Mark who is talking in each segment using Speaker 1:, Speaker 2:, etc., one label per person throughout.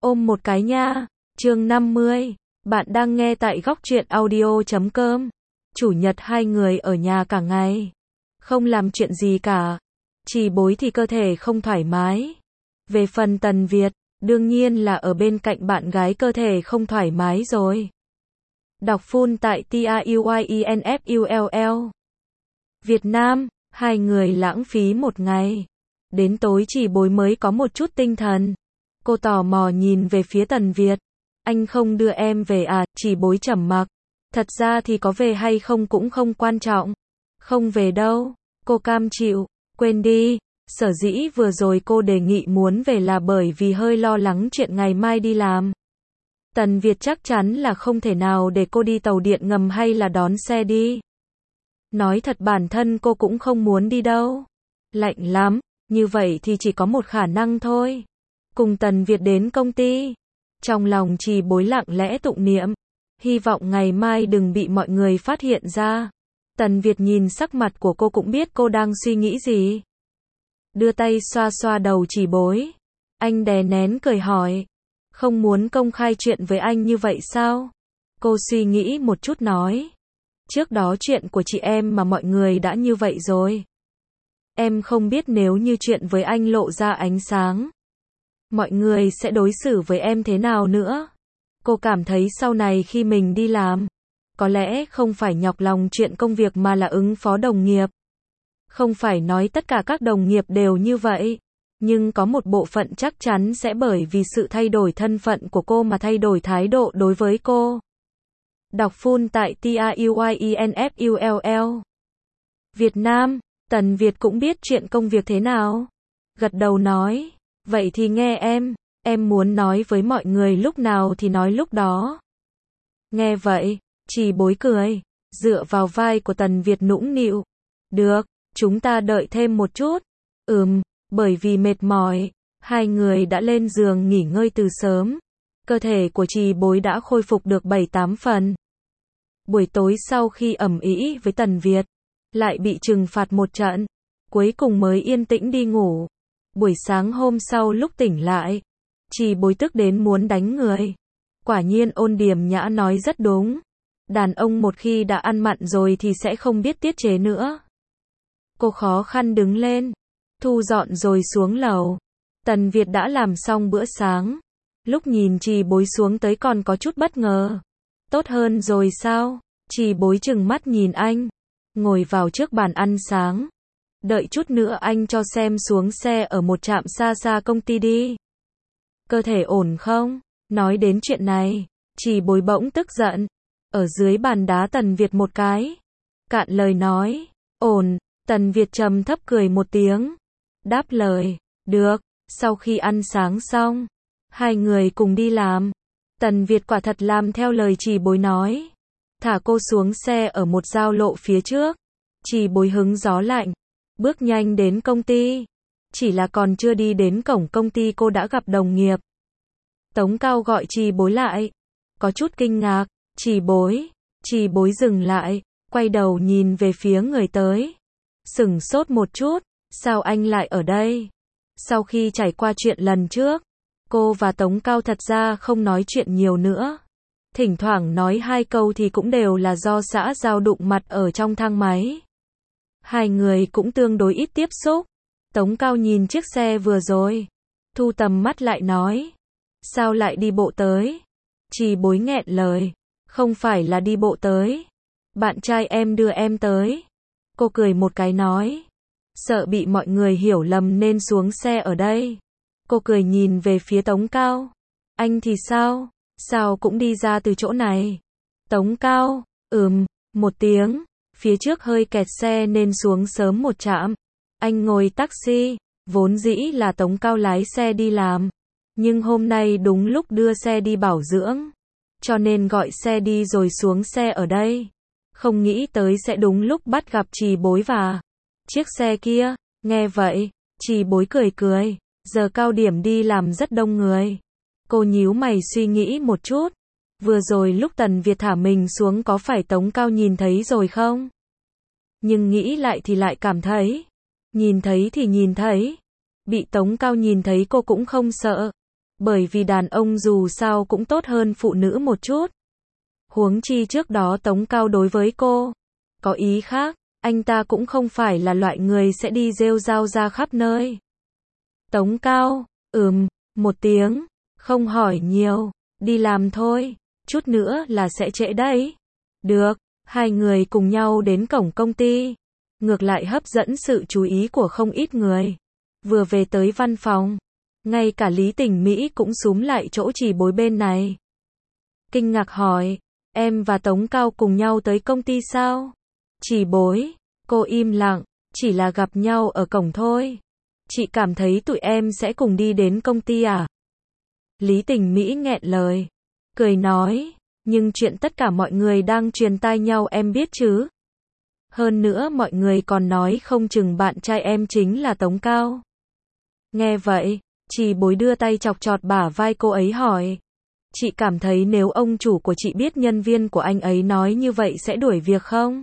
Speaker 1: Ôm một cái nha. Chương 50. Bạn đang nghe tại góc truyện audio.com. Chủ nhật hai người ở nhà cả ngày. Không làm chuyện gì cả. Chỉ Bối thì cơ thể không thoải mái. Về phần Tần Việt, đương nhiên là ở bên cạnh bạn gái cơ thể không thoải mái rồi. Đọc full tại TAUYINFULL. Việt Nam, hai người lãng phí một ngày. Đến tối Chỉ Bối mới có một chút tinh thần. Cô tò mò nhìn về phía Tần Việt. Anh không đưa em về à? Chỉ Bối trầm mặc. Thật ra thì có về hay không cũng không quan trọng. Không về đâu. Cô cam chịu. Quên đi. Sở dĩ vừa rồi cô đề nghị muốn về là bởi vì hơi lo lắng chuyện ngày mai đi làm. Tần Việt chắc chắn là không thể nào để cô đi tàu điện ngầm hay là đón xe đi. Nói thật bản thân cô cũng không muốn đi đâu. Lạnh lắm. Như vậy thì chỉ có một khả năng thôi. Cùng Tần Việt đến công ty. Trong lòng Chỉ Bối lặng lẽ tụng niệm. Hy vọng ngày mai đừng bị mọi người phát hiện ra. Tần Việt nhìn sắc mặt của cô cũng biết cô đang suy nghĩ gì. Đưa tay xoa xoa đầu Chỉ Bối. Anh đè nén cười hỏi. Không muốn công khai chuyện với anh như vậy sao? Cô suy nghĩ một chút nói. Trước đó chuyện của chị em mà mọi người đã như vậy rồi. Em không biết nếu như chuyện với anh lộ ra ánh sáng. Mọi người sẽ đối xử với em thế nào nữa? Cô cảm thấy sau này khi mình đi làm, có lẽ không phải nhọc lòng chuyện công việc mà là ứng phó đồng nghiệp. Không phải nói tất cả các đồng nghiệp đều như vậy, nhưng có một bộ phận chắc chắn sẽ bởi vì sự thay đổi thân phận của cô mà thay đổi thái độ đối với cô. Đọc full tại TAUYINFULL. Việt Nam, Tần Việt cũng biết chuyện công việc thế nào. Gật đầu nói. Vậy thì nghe em muốn nói với mọi người lúc nào thì nói lúc đó. Nghe vậy, Chỉ Bối cười, dựa vào vai của Tần Việt nũng nịu. Được, chúng ta đợi thêm một chút. Bởi vì mệt mỏi, hai người đã lên giường nghỉ ngơi từ sớm. Cơ thể của Chỉ Bối đã khôi phục được 7-8 phần. Buổi tối sau khi ầm ĩ với Tần Việt, lại bị trừng phạt một trận, cuối cùng mới yên tĩnh đi ngủ. Buổi sáng hôm sau lúc tỉnh lại, Chỉ Bối tức đến muốn đánh người. Quả nhiên Ôn Điềm Nhã nói rất đúng. Đàn ông một khi đã ăn mặn rồi thì sẽ không biết tiết chế nữa. Cô khó khăn đứng lên, thu dọn rồi xuống lầu. Tần Việt đã làm xong bữa sáng. Lúc nhìn Chỉ Bối xuống tới còn có chút bất ngờ. Tốt hơn rồi sao? Chỉ Bối trừng mắt nhìn anh. Ngồi vào trước bàn ăn sáng. Đợi chút nữa anh cho xem xuống xe ở một trạm xa xa công ty đi. Cơ thể ổn không? Nói đến chuyện này, Chỉ Bối bỗng tức giận. Ở dưới bàn đá Tần Việt một cái. Cạn lời nói. Ổn. Tần Việt trầm thấp cười một tiếng. Đáp lời. Được. Sau khi ăn sáng xong, hai người cùng đi làm. Tần Việt quả thật làm theo lời Chỉ Bối nói. Thả cô xuống xe ở một giao lộ phía trước. Chỉ Bối hứng gió lạnh. Bước nhanh đến công ty. Chỉ là còn chưa đi đến cổng công ty cô đã gặp đồng nghiệp. Tống Cao gọi Chỉ Bối lại. Có chút kinh ngạc. Chỉ Bối. Chỉ Bối dừng lại. Quay đầu nhìn về phía người tới. Sửng sốt một chút. Sao anh lại ở đây? Sau khi trải qua chuyện lần trước, cô và Tống Cao thật ra không nói chuyện nhiều nữa. Thỉnh thoảng nói hai câu thì cũng đều là do xã giao đụng mặt ở trong thang máy. Hai người cũng tương đối ít tiếp xúc. Tống Cao nhìn chiếc xe vừa rồi. Thu tầm mắt lại nói. Sao lại đi bộ tới? Chỉ Bối nghẹn lời. Không phải là đi bộ tới. Bạn trai em đưa em tới. Cô cười một cái nói. Sợ bị mọi người hiểu lầm nên xuống xe ở đây. Cô cười nhìn về phía Tống Cao. Anh thì sao? Sao cũng đi ra từ chỗ này? Tống Cao. Một tiếng. Phía trước hơi kẹt xe nên xuống sớm một trạm. Anh ngồi taxi. Vốn dĩ là Tống Cao lái xe đi làm. Nhưng hôm nay đúng lúc đưa xe đi bảo dưỡng. Cho nên gọi xe đi rồi xuống xe ở đây. Không nghĩ tới sẽ đúng lúc bắt gặp Chỉ Bối và chiếc xe kia. Nghe vậy, Chỉ Bối cười cười. Giờ cao điểm đi làm rất đông người. Cô nhíu mày suy nghĩ một chút. Vừa rồi lúc Tần Việt thả mình xuống có phải Tống Cao nhìn thấy rồi không? Nhưng nghĩ lại thì lại cảm thấy. Nhìn thấy thì nhìn thấy. Bị Tống Cao nhìn thấy cô cũng không sợ. Bởi vì đàn ông dù sao cũng tốt hơn phụ nữ một chút. Huống chi trước đó Tống Cao đối với cô có ý khác, anh ta cũng không phải là loại người sẽ đi rêu rao ra khắp nơi. Tống Cao, một tiếng, không hỏi nhiều, đi làm thôi, chút nữa là sẽ trễ đấy. Được, hai người cùng nhau đến cổng công ty, ngược lại hấp dẫn sự chú ý của không ít người. Vừa về tới văn phòng, ngay cả Lý Tình Mỹ cũng xúm lại chỗ Chỉ Bối bên này. Kinh ngạc hỏi, em và Tống Cao cùng nhau tới công ty sao? Chỉ Bối, cô im lặng, chỉ là gặp nhau ở cổng thôi. Chị cảm thấy tụi em sẽ cùng đi đến công ty à? Lý Tình Mỹ nghẹn lời, cười nói, nhưng chuyện tất cả mọi người đang truyền tai nhau em biết chứ. Hơn nữa mọi người còn nói không chừng bạn trai em chính là Tống Cao. Nghe vậy, Chỉ Bối đưa tay chọc chọt bả vai cô ấy hỏi. Chị cảm thấy nếu ông chủ của chị biết nhân viên của anh ấy nói như vậy sẽ đuổi việc không?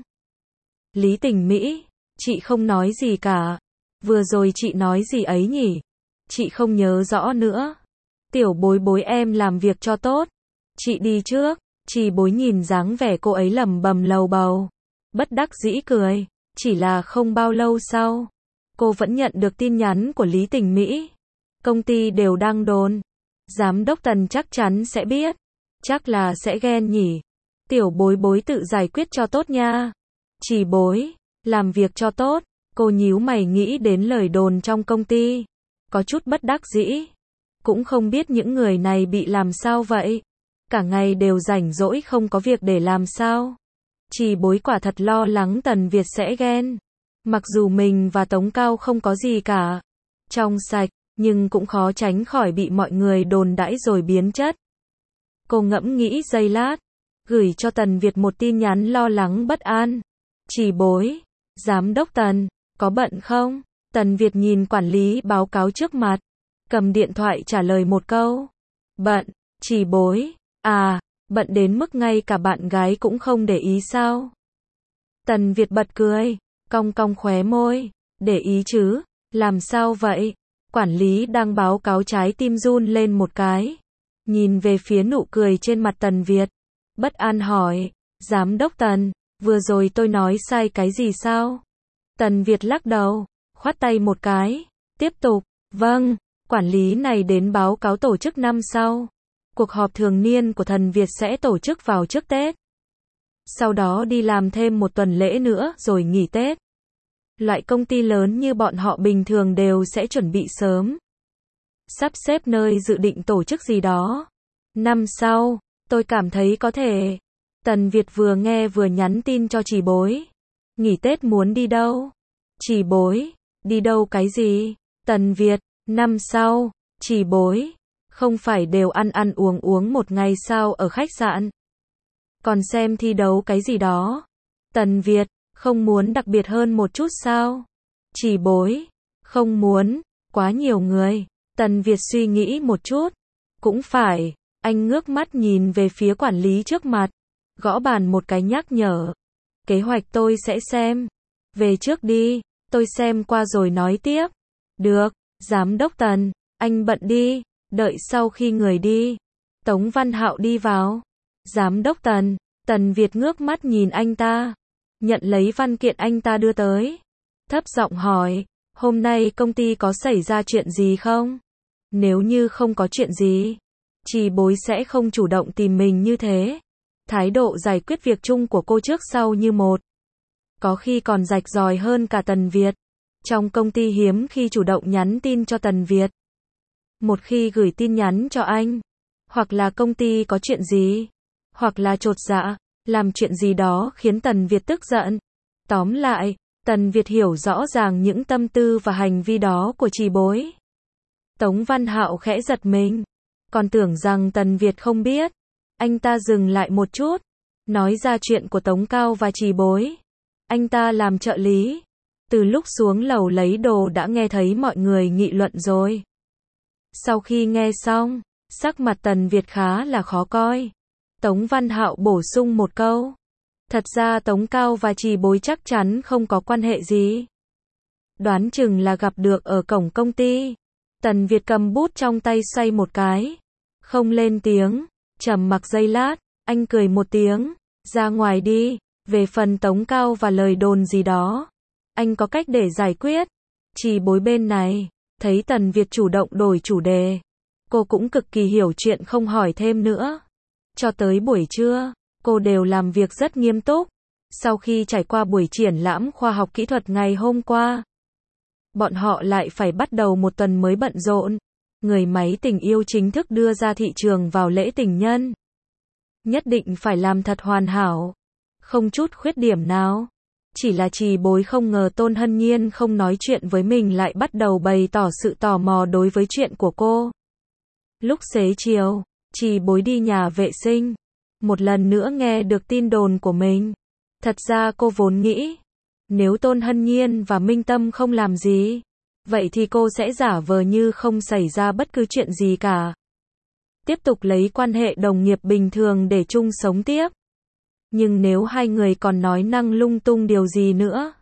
Speaker 1: Lý Tình Mỹ, chị không nói gì cả. Vừa rồi chị nói gì ấy nhỉ? Chị không nhớ rõ nữa. Tiểu Bối Bối em làm việc cho tốt. Chị đi trước. Chỉ Bối nhìn dáng vẻ cô ấy lẩm bẩm lầu bầu. Bất đắc dĩ cười. Chỉ là không bao lâu sau, cô vẫn nhận được tin nhắn của Lý Tình Mỹ. Công ty đều đang đồn. Giám đốc Tần chắc chắn sẽ biết. Chắc là sẽ ghen nhỉ. Tiểu Bối Bối tự giải quyết cho tốt nha. Chỉ Bối, làm việc cho tốt. Cô nhíu mày nghĩ đến lời đồn trong công ty. Có chút bất đắc dĩ. Cũng không biết những người này bị làm sao vậy. Cả ngày đều rảnh rỗi không có việc để làm sao. Chỉ Bối quả thật lo lắng Tần Việt sẽ ghen. Mặc dù mình và Tống Cao không có gì cả. Trong sạch, nhưng cũng khó tránh khỏi bị mọi người đồn đãi rồi biến chất. Cô ngẫm nghĩ giây lát. Gửi cho Tần Việt một tin nhắn lo lắng bất an. Chỉ Bối, Giám đốc Tần, có bận không? Tần Việt nhìn quản lý báo cáo trước mặt. Cầm điện thoại trả lời một câu. Bận. Chỉ Bối, bận đến mức ngay cả bạn gái cũng không để ý sao? Tần Việt bật cười, cong cong khóe môi. Để ý chứ, làm sao vậy? Quản lý đang báo cáo trái tim run lên một cái. Nhìn về phía nụ cười trên mặt Tần Việt. Bất an hỏi, Giám đốc Tần, vừa rồi tôi nói sai cái gì sao? Tần Việt lắc đầu, khoát tay một cái. Tiếp tục, vâng, quản lý này đến báo cáo tổ chức năm sau. Cuộc họp thường niên của Thần Việt sẽ tổ chức vào trước Tết. Sau đó đi làm thêm một tuần lễ nữa rồi nghỉ Tết. Loại công ty lớn như bọn họ bình thường đều sẽ chuẩn bị sớm. Sắp xếp nơi dự định tổ chức gì đó. Năm sau, tôi cảm thấy có thể. Tần Việt vừa nghe vừa nhắn tin cho Chỉ Bối. Nghỉ Tết muốn đi đâu? Chỉ Bối, đi đâu cái gì? Tần Việt, năm sau. Chỉ Bối, không phải đều ăn ăn uống một ngày sao ở khách sạn? Còn xem thi đấu cái gì đó. Tần Việt, không muốn đặc biệt hơn một chút sao? Chỉ Bối, không muốn, quá nhiều người. Tần Việt suy nghĩ một chút. Cũng phải, anh ngước mắt nhìn về phía quản lý trước mặt. Gõ bàn một cái nhắc nhở. Kế hoạch tôi sẽ xem. Về trước đi, tôi xem qua rồi nói tiếp. Được, Giám đốc Tần, anh bận đi. Đợi sau khi người đi. Tống Văn Hạo đi vào. Giám đốc Tần, Tần Việt ngước mắt nhìn anh ta. Nhận lấy văn kiện anh ta đưa tới. Thấp giọng hỏi, hôm nay công ty có xảy ra chuyện gì không? Nếu như không có chuyện gì, Chỉ Bối sẽ không chủ động tìm mình như thế. Thái độ giải quyết việc chung của cô trước sau như một. Có khi còn rạch ròi hơn cả Tần Việt. Trong công ty hiếm khi chủ động nhắn tin cho Tần Việt. Một khi gửi tin nhắn cho anh, hoặc là công ty có chuyện gì, hoặc là chột dạ, làm chuyện gì đó khiến Tần Việt tức giận. Tóm lại, Tần Việt hiểu rõ ràng những tâm tư và hành vi đó của Chỉ Bối. Tống Văn Hạo khẽ giật mình, còn tưởng rằng Tần Việt không biết. Anh ta dừng lại một chút, nói ra chuyện của Tống Cao và Chỉ Bối. Anh ta làm trợ lý, từ lúc xuống lầu lấy đồ đã nghe thấy mọi người nghị luận rồi. Sau khi nghe xong, sắc mặt Tần Việt khá là khó coi. Tống Văn Hạo bổ sung một câu. Thật ra Tống Cao và Chỉ Bối chắc chắn không có quan hệ gì. Đoán chừng là gặp được ở cổng công ty. Tần Việt cầm bút trong tay xoay một cái. Không lên tiếng, trầm mặc giây lát, anh cười một tiếng, ra ngoài đi, về phần Tống Cao và lời đồn gì đó. Anh có cách để giải quyết. Trì Bối bên này, thấy Tần Việt chủ động đổi chủ đề. Cô cũng cực kỳ hiểu chuyện không hỏi thêm nữa. Cho tới buổi trưa, cô đều làm việc rất nghiêm túc. Sau khi trải qua buổi triển lãm khoa học kỹ thuật ngày hôm qua, bọn họ lại phải bắt đầu một tuần mới bận rộn. Người máy tình yêu chính thức đưa ra thị trường vào lễ tình nhân. Nhất định phải làm thật hoàn hảo, không chút khuyết điểm nào. Chỉ là Trì Bối không ngờ Tôn Hân Nhiên không nói chuyện với mình lại bắt đầu bày tỏ sự tò mò đối với chuyện của cô. Lúc xế chiều, Trì Bối đi nhà vệ sinh, một lần nữa nghe được tin đồn của mình. Thật ra cô vốn nghĩ, nếu Tôn Hân Nhiên và Minh Tâm không làm gì, vậy thì cô sẽ giả vờ như không xảy ra bất cứ chuyện gì cả. Tiếp tục lấy quan hệ đồng nghiệp bình thường để chung sống tiếp. Nhưng nếu hai người còn nói năng lung tung điều gì nữa,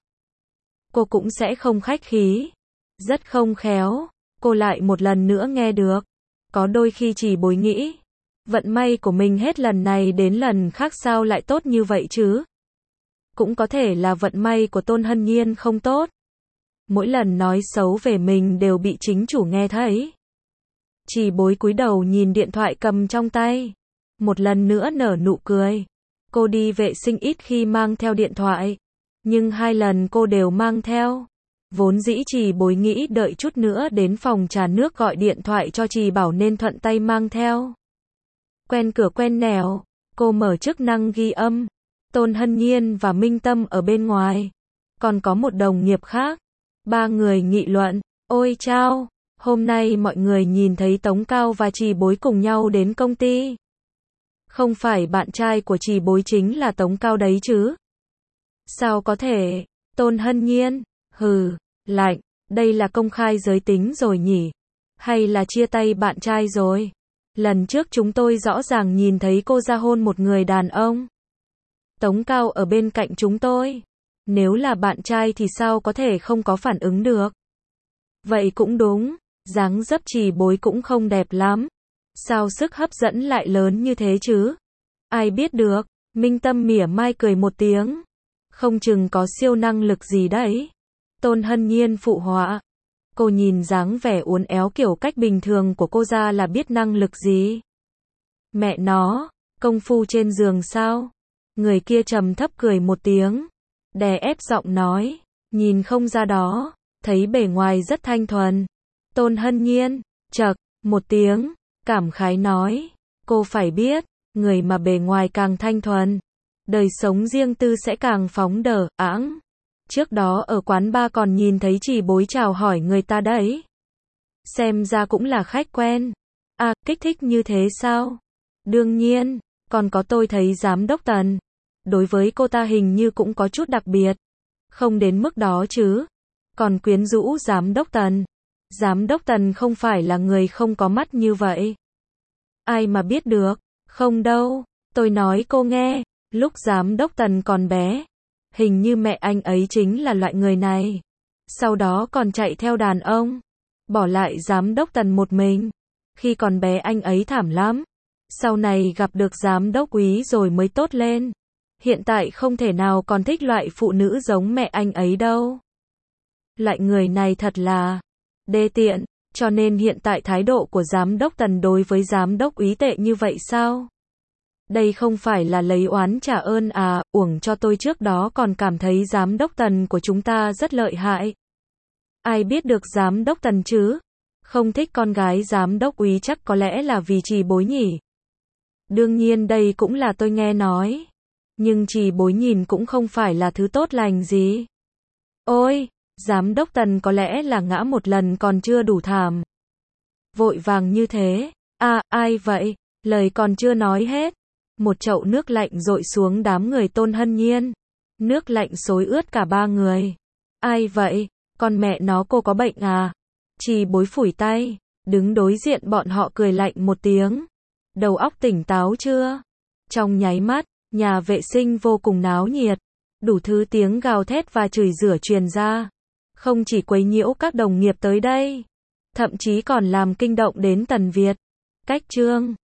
Speaker 1: cô cũng sẽ không khách khí. Rất không khéo, cô lại một lần nữa nghe được. Có đôi khi Trì Bối nghĩ, vận may của mình hết lần này đến lần khác sao lại tốt như vậy chứ? Cũng có thể là vận may của Tôn Hân Nhiên không tốt. Mỗi lần nói xấu về mình đều bị chính chủ nghe thấy. Trì Bối cúi đầu nhìn điện thoại cầm trong tay, một lần nữa nở nụ cười. Cô đi vệ sinh ít khi mang theo điện thoại, nhưng 2 lần cô đều mang theo. Vốn dĩ Trì Bối nghĩ đợi chút nữa đến phòng trà nước gọi điện thoại cho Trì Bảo nên thuận tay mang theo. Quen cửa quen nẻo, cô mở chức năng ghi âm. Tôn Hân Nhiên và Minh Tâm ở bên ngoài. Còn có một đồng nghiệp khác. 3 người nghị luận, ôi chao, hôm nay mọi người nhìn thấy Tống Cao và Trì Bối cùng nhau đến công ty. Không phải bạn trai của Trì Bối chính là Tống Cao đấy chứ? Sao có thể? Tôn Hân Nhiên, hừ, lạnh, đây là công khai giới tính rồi nhỉ? Hay là chia tay bạn trai rồi? Lần trước chúng tôi rõ ràng nhìn thấy cô ra hôn một người đàn ông. Tống Cao ở bên cạnh chúng tôi. Nếu là bạn trai thì sao có thể không có phản ứng được? Vậy cũng đúng, dáng dấp Trì Bối cũng không đẹp lắm. Sao sức hấp dẫn lại lớn như thế chứ? Ai biết được, Minh Tâm mỉa mai cười một tiếng. Không chừng có siêu năng lực gì đấy. Tôn Hân Nhiên phụ họa. Cô nhìn dáng vẻ uốn éo kiểu cách bình thường của cô ra là biết năng lực gì. Mẹ nó, công phu trên giường sao? Người kia trầm thấp cười một tiếng, đè ép giọng nói, nhìn không ra đó, thấy bề ngoài rất thanh thuần. Tôn Hân Nhiên, chậc, một tiếng, cảm khái nói, cô phải biết, người mà bề ngoài càng thanh thuần, đời sống riêng tư sẽ càng phóng đờ, ẵng. Trước đó ở quán bar còn nhìn thấy Trì Bối chào hỏi người ta đấy. Xem ra cũng là khách quen. À, kích thích như thế sao? Đương nhiên, còn có tôi thấy giám đốc Tần. Đối với cô ta hình như cũng có chút đặc biệt. Không đến mức đó chứ. Còn quyến rũ giám đốc Tần. Giám đốc Tần không phải là người không có mắt như vậy. Ai mà biết được. Không đâu. Tôi nói cô nghe. Lúc giám đốc Tần còn bé, hình như mẹ anh ấy chính là loại người này. Sau đó còn chạy theo đàn ông. Bỏ lại giám đốc Tần một mình. Khi còn bé anh ấy thảm lắm. Sau này gặp được giám đốc Úy rồi mới tốt lên. Hiện tại không thể nào còn thích loại phụ nữ giống mẹ anh ấy đâu. Loại người này thật là đê tiện, cho nên hiện tại thái độ của giám đốc Tần đối với giám đốc Úy tệ như vậy sao? Đây không phải là lấy oán trả ơn à, uổng cho tôi trước đó còn cảm thấy giám đốc Tần của chúng ta rất lợi hại. Ai biết được giám đốc Tần chứ? Không thích con gái giám đốc Úy chắc có lẽ là vì Trì Bối nhỉ? Đương nhiên đây cũng là tôi nghe nói. Nhưng Trì Bối nhìn cũng không phải là thứ tốt lành gì. Ôi, giám đốc Tần có lẽ là ngã một lần còn chưa đủ thảm. Vội vàng như thế. À, ai vậy? Lời còn chưa nói hết. Một chậu nước lạnh dội xuống đám người Tôn Hân Nhiên. Nước lạnh xối ướt cả 3 người. Ai vậy? Con mẹ nó cô có bệnh à? Trì Bối phủi tay, đứng đối diện bọn họ cười lạnh một tiếng. Đầu óc tỉnh táo chưa? Trong nháy mắt, nhà vệ sinh vô cùng náo nhiệt. Đủ thứ tiếng gào thét và chửi rủa truyền ra. Không chỉ quấy nhiễu các đồng nghiệp tới đây, thậm chí còn làm kinh động đến Tần Việt. Cách chương